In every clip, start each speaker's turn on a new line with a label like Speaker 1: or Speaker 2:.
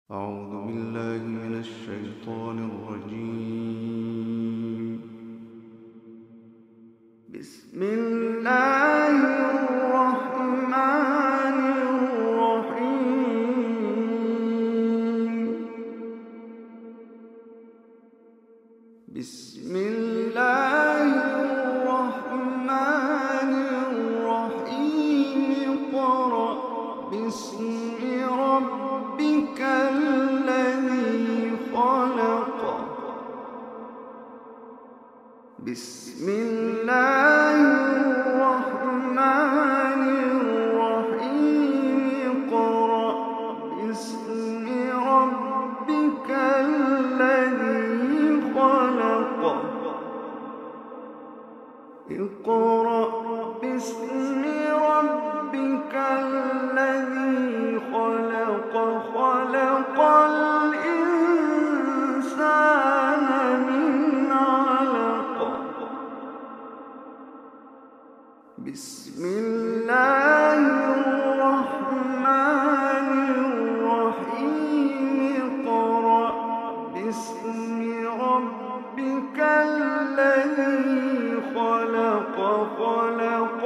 Speaker 1: أعوذ بالله من الشيطان الرجيم. بسم الله الرحمن الرحيم. بسم الله الرحمن الرحيم. اقرأ باسم ربك الذي خلق. بسم الله الرحمن الرحيم. اقرأ باسم ربك الذي خلق. اقرأ باسم ربك الذي خلق. خلق الإنسان من علق. بسم الله الرحمن الرحيم. اقرأ باسم ربك الذي خلق. خلق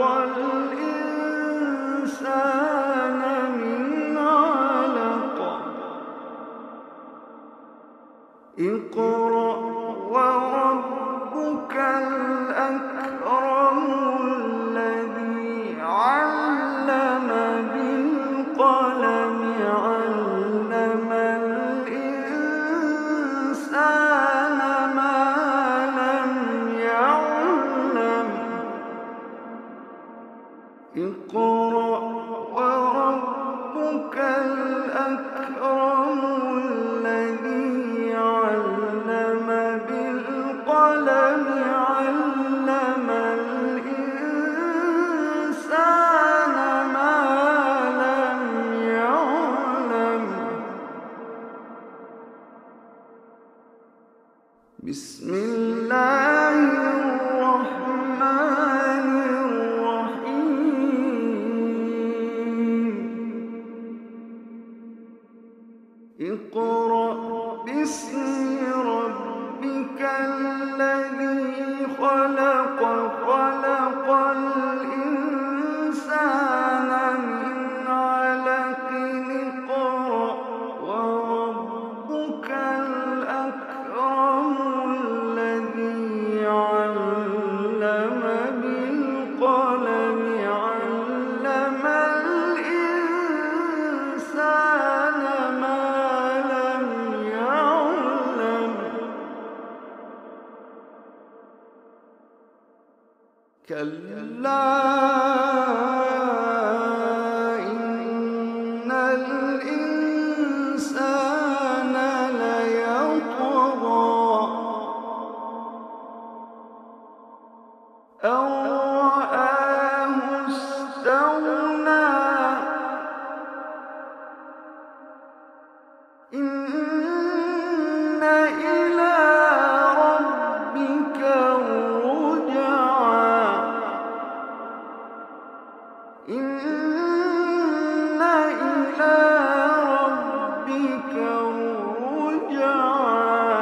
Speaker 1: الإنسان من علق. اقرأ وربك الأكرم الذي علم بالقلم. علم الإنسان ما لم يعلم. اقرأ وربك الأكرم الذي علم بالقلم. علم الإنسان ما لم يعلم. بسم الله الرحمن الرحيم. اقرأ باسم ربك الذي خلق. خلق الإنسان من علق. اقرأ وربك الأكرم الذي علم بالقلم. علم الإنسان ما لم يعلم. كلا إن الإنسان ليطغى أن رآه استغنى. إن إلى ربك الرجعى. إن إلى ربك الرجعى.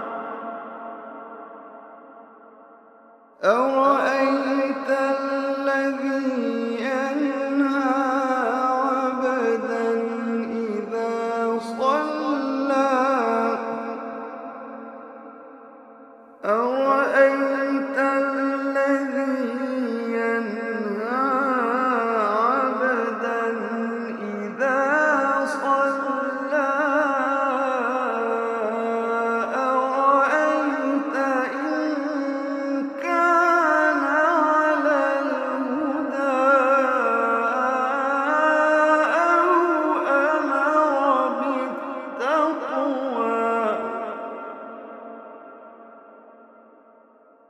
Speaker 1: أرأيت الذي ينهى عبدا إذا صلى. أرأيت الذي ينهى عبدا إذا صلى. أرأيت إن كان على الهدى أو أمر بالتقوى.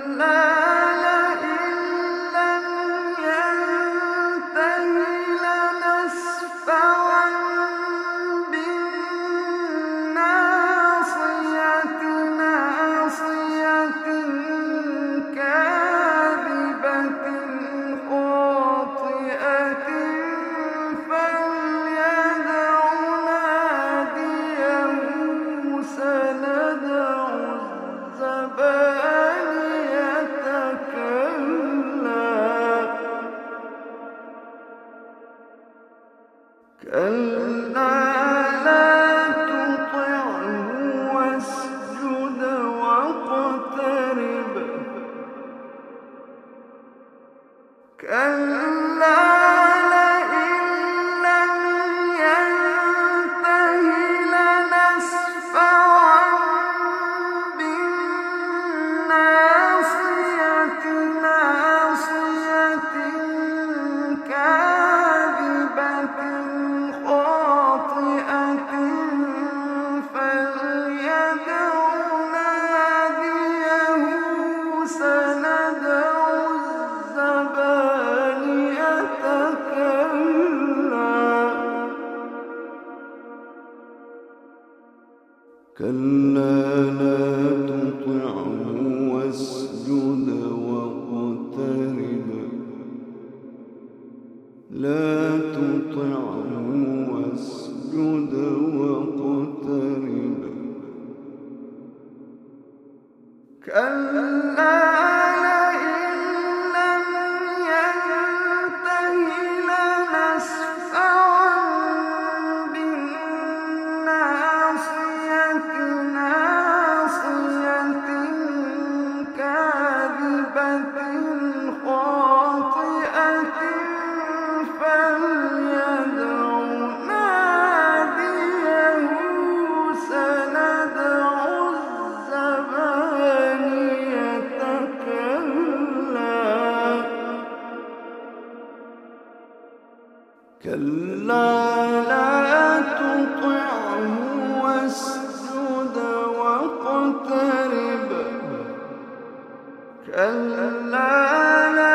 Speaker 1: كلا لا تطعه واسجد واقترب لا تطعه واسجد واقترب كلا كلا لا تطعه واسجد واقترب كلا لا